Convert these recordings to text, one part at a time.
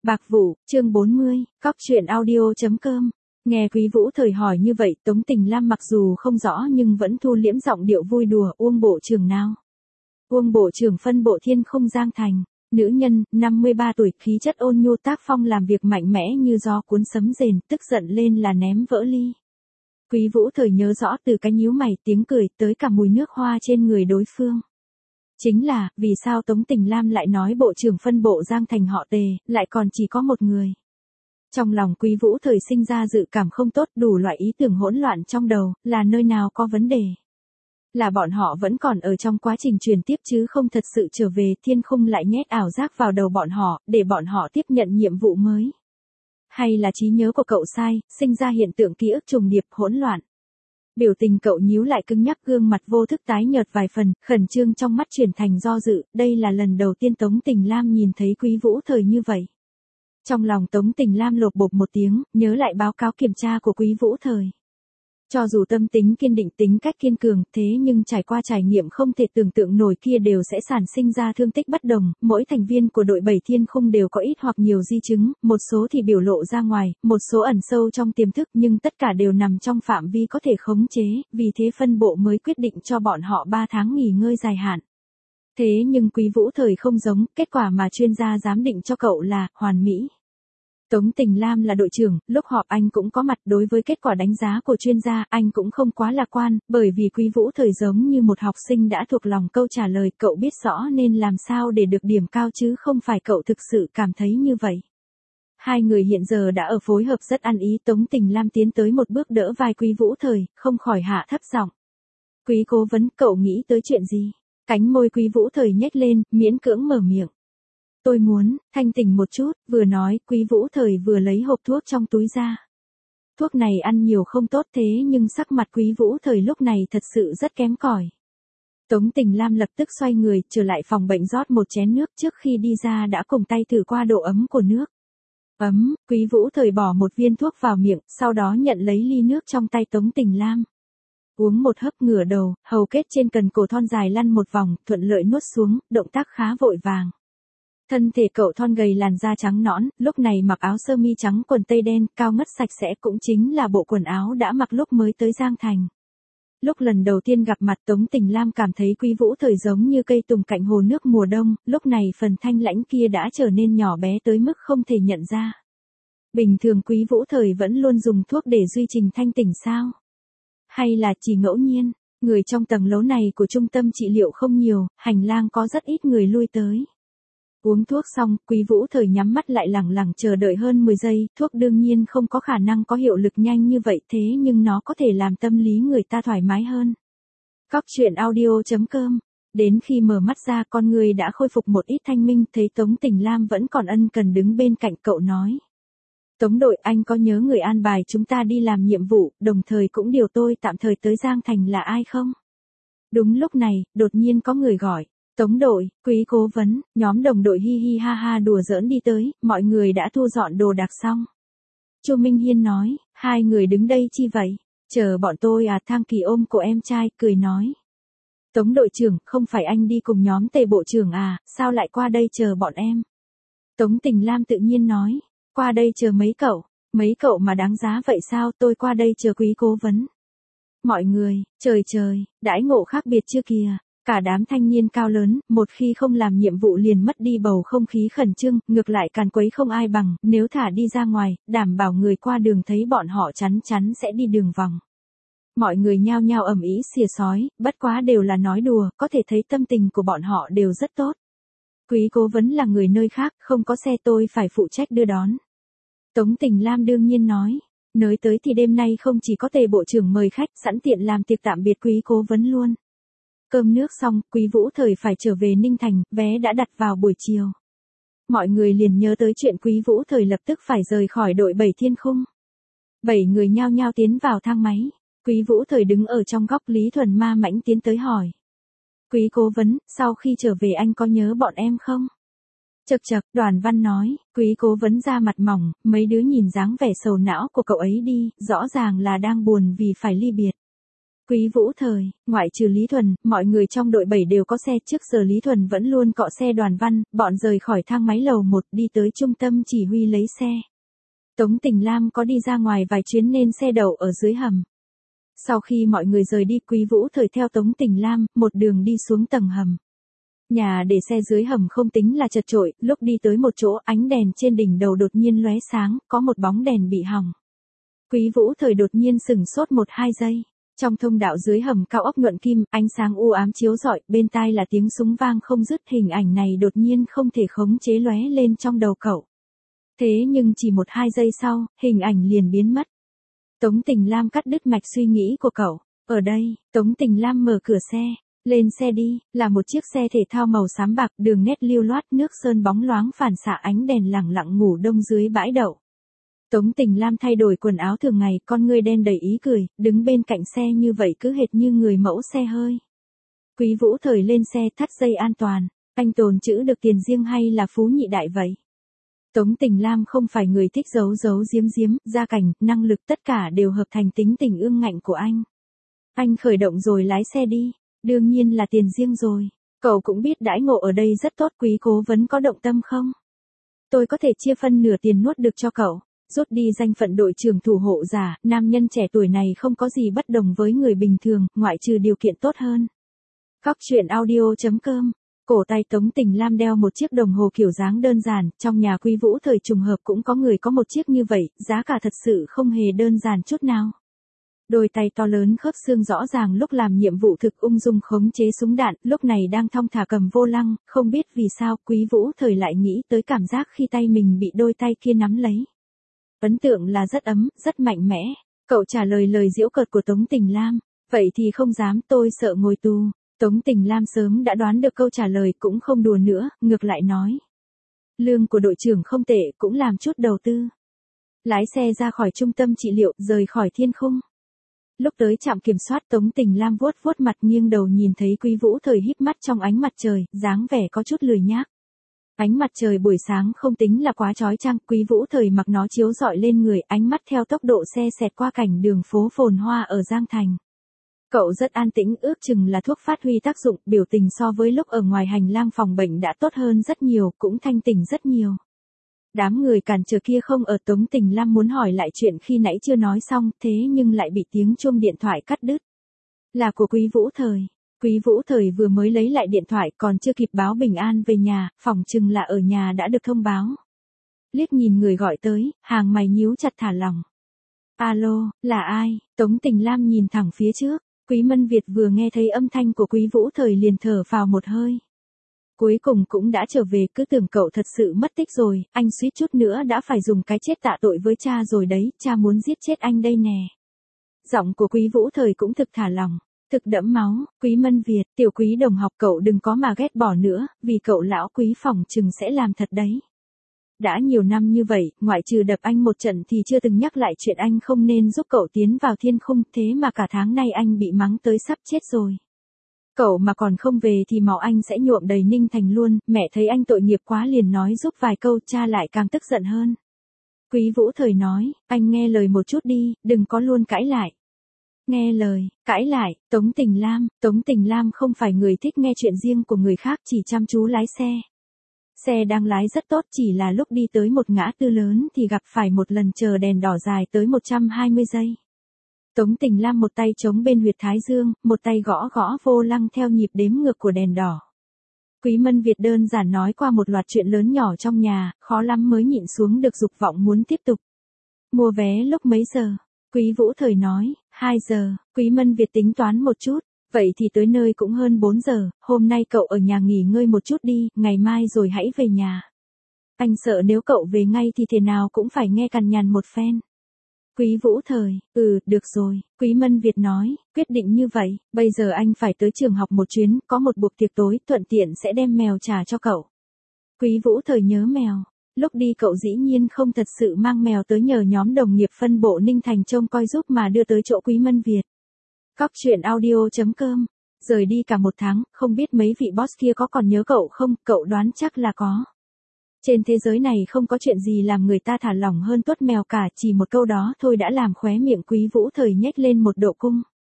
Bạc Vụ, chương 40, cóc truyện audio.com. Nghe Quý Vũ Thời hỏi như vậy, Tống Tình Lam mặc dù không rõ nhưng vẫn thu liễm giọng điệu vui đùa. Uông bộ trưởng nào? Uông bộ trưởng phân bộ Thiên Khung Giang Thành. Nữ nhân, 53 tuổi, khí chất ôn nhu, tác phong làm việc mạnh mẽ như gió cuốn sấm rền, tức giận lên là ném vỡ ly. Quý Vũ Thời nhớ rõ từ cái nhíu mày, tiếng cười, tới cả mùi nước hoa trên người đối phương. Chính là, vì sao Tống Tình Lam lại nói bộ trưởng phân bộ Giang Thành họ Tề, lại còn chỉ có một người. Trong lòng Quý Vũ Thời sinh ra dự cảm không tốt, đủ loại ý tưởng hỗn loạn trong đầu, là nơi nào có vấn đề. Là bọn họ vẫn còn ở trong quá trình truyền tiếp chứ không thật sự trở về. Thiên Khung lại nhét ảo giác vào đầu bọn họ, để bọn họ tiếp nhận nhiệm vụ mới. Hay là trí nhớ của cậu sai, sinh ra hiện tượng ký ức trùng điệp hỗn loạn. Biểu tình cậu nhíu lại cứng nhắc, gương mặt vô thức tái nhợt vài phần, khẩn trương trong mắt chuyển thành do dự. Đây là lần đầu tiên Tống Tình Lam nhìn thấy Quý Vũ Thời như vậy. Trong lòng Tống Tình Lam lột bột một tiếng, nhớ lại báo cáo kiểm tra của Quý Vũ Thời. Cho dù tâm tính kiên định, tính cách kiên cường, thế nhưng trải qua trải nghiệm không thể tưởng tượng nổi kia đều sẽ sản sinh ra thương tích bất đồng. Mỗi thành viên của đội 7 Thiên Khung đều có ít hoặc nhiều di chứng, một số thì biểu lộ ra ngoài, một số ẩn sâu trong tiềm thức, nhưng tất cả đều nằm trong phạm vi có thể khống chế, vì thế phân bộ mới quyết định cho bọn họ 3 tháng nghỉ ngơi dài hạn. Thế nhưng Quý Vũ Thời không giống, kết quả mà chuyên gia giám định cho cậu là hoàn mỹ. Tống Tình Lam là đội trưởng, lúc họp anh cũng có mặt. Đối với kết quả đánh giá của chuyên gia, anh cũng không quá lạc quan, bởi vì Quý Vũ Thời giống như một học sinh đã thuộc lòng câu trả lời, cậu biết rõ nên làm sao để được điểm cao chứ không phải cậu thực sự cảm thấy như vậy. Hai người hiện giờ đã ở phối hợp rất ăn ý. Tống Tình Lam tiến tới một bước đỡ vai Quý Vũ Thời, không khỏi hạ thấp giọng. Quý cố vấn, cậu nghĩ tới chuyện gì? Cánh môi Quý Vũ Thời nhếch lên, miễn cưỡng mở miệng. Tôi muốn thanh tỉnh một chút. Vừa nói, Quý Vũ Thời vừa lấy hộp thuốc trong túi ra. Thuốc này ăn nhiều không tốt, thế nhưng sắc mặt Quý Vũ Thời lúc này thật sự rất kém cỏi. Tống Tình Lam lập tức xoay người, trở lại phòng bệnh rót một chén nước, trước khi đi ra đã cùng tay thử qua độ ấm của nước. Ấm. Quý Vũ Thời bỏ một viên thuốc vào miệng, sau đó nhận lấy ly nước trong tay Tống Tình Lam. Uống một hớp, ngửa đầu, hầu kết trên cần cổ thon dài lăn một vòng, thuận lợi nuốt xuống, động tác khá vội vàng. Thân thể cậu thon gầy, làn da trắng nõn, lúc này mặc áo sơ mi trắng quần tây đen, cao ngất sạch sẽ, cũng chính là bộ quần áo đã mặc lúc mới tới Giang Thành. Lúc lần đầu tiên gặp mặt, Tống Tình Lam cảm thấy Quý Vũ Thời giống như cây tùng cạnh hồ nước mùa đông, lúc này phần thanh lãnh kia đã trở nên nhỏ bé tới mức không thể nhận ra. Bình thường Quý Vũ Thời vẫn luôn dùng thuốc để duy trì thanh tỉnh sao? Hay là chỉ ngẫu nhiên? Người trong tầng lầu này của trung tâm trị liệu không nhiều, hành lang có rất ít người lui tới. Uống thuốc xong, Quý Vũ Thời nhắm mắt lại lẳng lặng chờ đợi hơn 10 giây, thuốc đương nhiên không có khả năng có hiệu lực nhanh như vậy, thế nhưng nó có thể làm tâm lý người ta thoải mái hơn. Cóc truyện audio.com. Đến khi mở mắt ra, con người đã khôi phục một ít thanh minh, thấy Tống Tình Lam vẫn còn ân cần đứng bên cạnh cậu nói. Tống đội, anh có nhớ người an bài chúng ta đi làm nhiệm vụ, đồng thời cũng điều tôi tạm thời tới Giang Thành là ai không? Đúng lúc này, đột nhiên có người gọi. Tống đội, Quý cố vấn. Nhóm đồng đội hi hi ha ha đùa giỡn đi tới, mọi người đã thu dọn đồ đạc xong. Chu Minh Hiên nói, hai người đứng đây chi vậy? Chờ bọn tôi à? Thang Kỳ ôm cổ em trai, cười nói. Tống đội trưởng, không phải anh đi cùng nhóm Tề bộ trưởng à, sao lại qua đây chờ bọn em? Tống Tình Lam tự nhiên nói, qua đây chờ mấy cậu mà đáng giá vậy sao? Tôi qua đây chờ Quý cố vấn. Mọi người, trời, đãi ngộ khác biệt chưa kìa. Cả đám thanh niên cao lớn, một khi không làm nhiệm vụ liền mất đi bầu không khí khẩn trương, ngược lại càn quấy không ai bằng, nếu thả đi ra ngoài, đảm bảo người qua đường thấy bọn họ chắn sẽ đi đường vòng. Mọi người nhao nhao ầm ĩ xìa xói, bất quá đều là nói đùa, có thể thấy tâm tình của bọn họ đều rất tốt. Quý cố vấn là người nơi khác, không có xe tôi phải phụ trách đưa đón. Tống Tình Lam đương nhiên nói, nơi tới thì đêm nay không chỉ có Tề bộ trưởng mời khách, sẵn tiện làm tiệc tạm biệt Quý cố vấn luôn. Cơm nước xong, Quý Vũ Thời phải trở về Ninh Thành, vé đã đặt vào buổi chiều. Mọi người liền nhớ tới chuyện Quý Vũ Thời lập tức phải rời khỏi đội 7 Thiên Khung. 7 người nhao nhao tiến vào thang máy. Quý Vũ Thời đứng ở trong góc, Lý Thuần ma mãnh tiến tới hỏi. Quý cố vấn, sau khi trở về anh có nhớ bọn em không? Chậc chậc, Đoàn Văn nói, Quý cố vấn ra mặt mỏng, mấy đứa nhìn dáng vẻ sầu não của cậu ấy đi, rõ ràng là đang buồn vì phải ly biệt. Quý Vũ Thời, ngoại trừ Lý Thuần, mọi người trong đội 7 đều có xe, trước giờ Lý Thuần vẫn luôn cọ xe Đoàn Văn, bọn rời khỏi thang máy lầu 1 đi tới trung tâm chỉ huy lấy xe. Tống Tình Lam có đi ra ngoài vài chuyến nên xe đậu ở dưới hầm. Sau khi mọi người rời đi, Quý Vũ Thời theo Tống Tình Lam, một đường đi xuống tầng hầm. Nhà để xe dưới hầm không tính là chật chội, lúc đi tới một chỗ ánh đèn trên đỉnh đầu đột nhiên lóe sáng, có một bóng đèn bị hỏng. Quý Vũ Thời đột nhiên sửng sốt 1-2 giây. Trong thông đạo dưới hầm cao ốc nhuận kim, ánh sáng u ám chiếu rọi, bên tai là tiếng súng vang không dứt, hình ảnh này đột nhiên không thể khống chế lóe lên trong đầu cậu. Thế nhưng chỉ 1-2 giây sau, hình ảnh liền biến mất. Tống Tình Lam cắt đứt mạch suy nghĩ của cậu. Ở đây, Tống Tình Lam mở cửa xe. Lên xe đi, là một chiếc xe thể thao màu xám bạc, đường nét lưu loát, nước sơn bóng loáng phản xạ ánh đèn lẳng lặng ngủ đông dưới bãi đậu. Tống Tình Lam thay đổi quần áo thường ngày, con ngươi đen đầy ý cười, đứng bên cạnh xe như vậy cứ hệt như người mẫu xe hơi. Quý Vũ Thời lên xe thắt dây an toàn, anh tồn trữ được tiền riêng hay là phú nhị đại vậy? Tống Tình Lam không phải người thích giấu giấu giếm giếm, gia cảnh, năng lực tất cả đều hợp thành tính tình ương ngạnh của anh. Anh khởi động rồi lái xe đi, đương nhiên là tiền riêng rồi. Cậu cũng biết đãi ngộ ở đây rất tốt, Quý cố vấn có động tâm không? Tôi có thể chia phân nửa tiền nuốt được cho cậu. Rút đi danh phận đội trưởng thủ hộ giả, nam nhân trẻ tuổi này không có gì bất đồng với người bình thường, ngoại trừ điều kiện tốt hơn. Góc truyện audio.com. Cổ tay Tống Tình Lam đeo một chiếc đồng hồ kiểu dáng đơn giản, trong nhà Quý Vũ Thời trùng hợp cũng có người có một chiếc như vậy, giá cả thật sự không hề đơn giản chút nào. Đôi tay to lớn khớp xương rõ ràng lúc làm nhiệm vụ thực ung dung khống chế súng đạn, lúc này đang thong thả cầm vô lăng, không biết vì sao Quý Vũ Thời lại nghĩ tới cảm giác khi tay mình bị đôi tay kia nắm lấy. Ấn tượng là rất ấm, rất mạnh mẽ. Cậu trả lời lời giễu cợt của Tống Tình Lam. Vậy thì không dám, tôi sợ ngồi tù. Tống Tình Lam sớm đã đoán được câu trả lời, cũng không đùa nữa, ngược lại nói. Lương của đội trưởng không tệ, cũng làm chút đầu tư. Lái xe ra khỏi trung tâm trị liệu, rời khỏi thiên khung. Lúc tới trạm kiểm soát, Tống Tình Lam vuốt vuốt mặt, nghiêng đầu nhìn thấy Quý Vũ Thời híp mắt trong ánh mặt trời, dáng vẻ có chút lười nhác. Ánh mặt trời buổi sáng không tính là quá chói chang, Quý Vũ Thời mặc nó chiếu rọi lên người, ánh mắt theo tốc độ xe xẹt qua cảnh đường phố phồn hoa ở Giang Thành. Cậu rất an tĩnh, ước chừng là thuốc phát huy tác dụng, biểu tình so với lúc ở ngoài hành lang phòng bệnh đã tốt hơn rất nhiều, cũng thanh tỉnh rất nhiều. Đám người cản trở kia không ở, Tống Tình Lam muốn hỏi lại chuyện khi nãy chưa nói xong, thế nhưng lại bị tiếng chuông điện thoại cắt đứt. Là của Quý Vũ Thời. Quý Vũ Thời vừa mới lấy lại điện thoại, còn chưa kịp báo bình an về nhà, phỏng chừng là ở nhà đã được thông báo. Liếc nhìn người gọi tới, hàng mày nhíu chặt thả lỏng. Alo, là ai? Tống Tình Lam nhìn thẳng phía trước. Quý Mân Việt vừa nghe thấy âm thanh của Quý Vũ Thời liền thở phào một hơi. Cuối cùng cũng đã trở về, cứ tưởng cậu thật sự mất tích rồi, anh suýt chút nữa đã phải dùng cái chết tạ tội với cha rồi đấy, cha muốn giết chết anh đây nè. Giọng của Quý Vũ Thời cũng thực thả lỏng, thực đẫm máu. Quý Mân Việt, tiểu Quý đồng học, cậu đừng có mà ghét bỏ nữa, vì cậu lão Quý phỏng chừng sẽ làm thật đấy. Đã nhiều năm như vậy, ngoại trừ đập anh một trận thì chưa từng nhắc lại chuyện anh không nên giúp cậu tiến vào thiên khung, thế mà cả tháng nay anh bị mắng tới sắp chết rồi. Cậu mà còn không về thì máu anh sẽ nhuộm đầy Ninh Thành luôn, mẹ thấy anh tội nghiệp quá liền nói giúp vài câu, cha lại càng tức giận hơn. Quý Vũ Thời nói, anh nghe lời một chút đi, đừng có luôn cãi lại. Nghe lời, cãi lại, Tống Tình Lam không phải người thích nghe chuyện riêng của người khác, chỉ chăm chú lái xe. Xe đang lái rất tốt, chỉ là lúc đi tới một ngã tư lớn thì gặp phải một lần chờ đèn đỏ dài tới 120 giây. Tống Tình Lam một tay chống bên huyệt thái dương, một tay gõ gõ vô lăng theo nhịp đếm ngược của đèn đỏ. Quý Mân Việt đơn giản nói qua một loạt chuyện lớn nhỏ trong nhà, khó lắm mới nhịn xuống được dục vọng muốn tiếp tục. Mua vé lúc mấy giờ? Quý Vũ Thời nói, 2 giờ, Quý Mân Việt tính toán một chút. Vậy thì tới nơi cũng hơn 4 giờ, hôm nay cậu ở nhà nghỉ ngơi một chút đi, ngày mai rồi hãy về nhà. Anh sợ nếu cậu về ngay thì thế nào cũng phải nghe cằn nhằn một phen. Quý Vũ Thời, được rồi, Quý Mân Việt nói, quyết định như vậy, bây giờ anh phải tới trường học một chuyến, có một buổi tiệc tối, thuận tiện sẽ đem mèo trả cho cậu. Quý Vũ Thời nhớ mèo, lúc đi cậu dĩ nhiên không thật sự mang mèo tới, nhờ nhóm đồng nghiệp phân bộ Ninh Thành trông coi giúp mà đưa tới chỗ Quý Mân Việt. Góc truyện audio.com. Rời đi cả 1 tháng, không biết mấy vị boss kia có còn nhớ cậu không, cậu đoán chắc là có. Trên thế giới này không có chuyện gì làm người ta thả lỏng hơn tuốt mèo cả, chỉ một câu đó thôi đã làm khóe miệng Quý Vũ Thời nhếch lên một độ cung.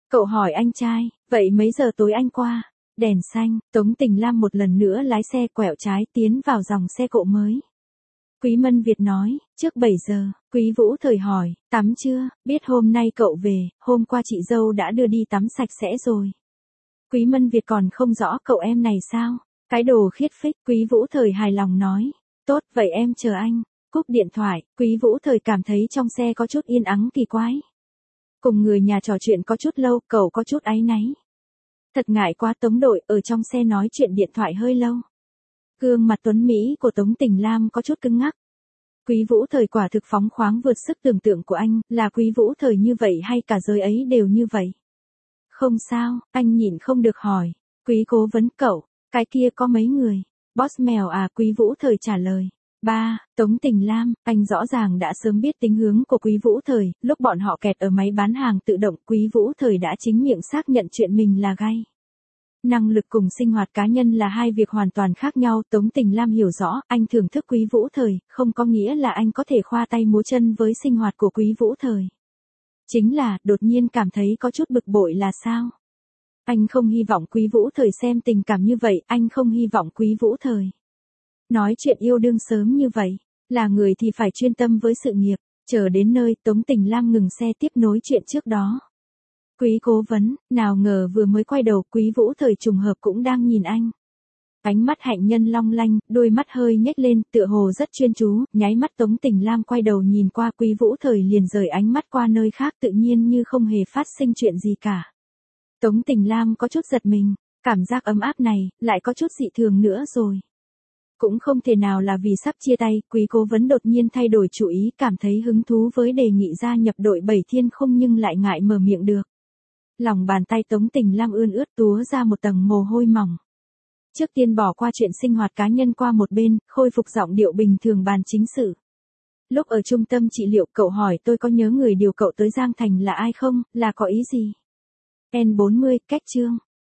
Cậu hỏi anh trai, vậy mấy giờ tối anh qua? Đèn xanh, Tống Tình Lam một lần nữa lái xe quẹo trái tiến vào dòng xe cộ mới. Quý Mân Việt nói, trước 7 giờ, Quý Vũ Thời hỏi, tắm chưa, biết hôm nay cậu về, hôm qua chị dâu đã đưa đi tắm sạch sẽ rồi. Quý Mân Việt còn không rõ cậu em này sao, cái đồ khiết phích, Quý Vũ Thời hài lòng nói, tốt vậy em chờ anh, cúp điện thoại, Quý Vũ Thời cảm thấy trong xe có chút yên ắng kỳ quái. Cùng người nhà trò chuyện có chút lâu, cậu có chút áy náy. Thật ngại quá Tống đội, ở trong xe nói chuyện điện thoại hơi lâu. Gương mặt tuấn Mỹ của Tống Tình Lam có chút cứng ngắc. Quý Vũ Thời quả thực phóng khoáng vượt sức tưởng tượng của anh, là Quý Vũ Thời như vậy hay cả giới ấy đều như vậy? Không sao, anh nhịn không được hỏi. Quý cố vấn cậu, cái kia có mấy người? Boss mèo à, Quý Vũ Thời trả lời. Ba, Tống Tình Lam, anh rõ ràng đã sớm biết tính hướng của Quý Vũ Thời, lúc bọn họ kẹt ở máy bán hàng tự động, Quý Vũ Thời đã chính miệng xác nhận chuyện mình là gay. Năng lực cùng sinh hoạt cá nhân là hai việc hoàn toàn khác nhau, Tống Tình Lam hiểu rõ, anh thưởng thức Quý Vũ Thời, không có nghĩa là anh có thể khoa tay múa chân với sinh hoạt của Quý Vũ Thời. Chính là, đột nhiên cảm thấy có chút bực bội là sao? Anh không hy vọng Quý Vũ Thời xem tình cảm như vậy, anh không hy vọng Quý Vũ Thời nói chuyện yêu đương sớm như vậy, là người thì phải chuyên tâm với sự nghiệp, chờ đến nơi Tống Tình Lam ngừng xe tiếp nối chuyện trước đó. Quý cố vấn, nào ngờ vừa mới quay đầu Quý Vũ Thời trùng hợp cũng đang nhìn anh. Ánh mắt hạnh nhân long lanh, đôi mắt hơi nhếch lên, tựa hồ rất chuyên chú, nháy mắt Tống Tình Lam quay đầu nhìn qua Quý Vũ Thời liền rời ánh mắt qua nơi khác tự nhiên như không hề phát sinh chuyện gì cả. Tống Tình Lam có chút giật mình, cảm giác ấm áp này, lại có chút dị thường nữa rồi. Cũng không thể nào là vì sắp chia tay, Quý cố vấn đột nhiên thay đổi chủ ý, cảm thấy hứng thú với đề nghị gia nhập đội Bảy Thiên Không nhưng lại ngại mở miệng được. Lòng bàn tay Tống Tình Lam ươn ướt túa ra một tầng mồ hôi mỏng. Trước tiên bỏ qua chuyện sinh hoạt cá nhân qua một bên, khôi phục giọng điệu bình thường bàn chính sự. Lúc ở trung tâm trị liệu cậu hỏi tôi có nhớ người điều cậu tới Giang Thành là ai không, là có ý gì? N40, cách chương.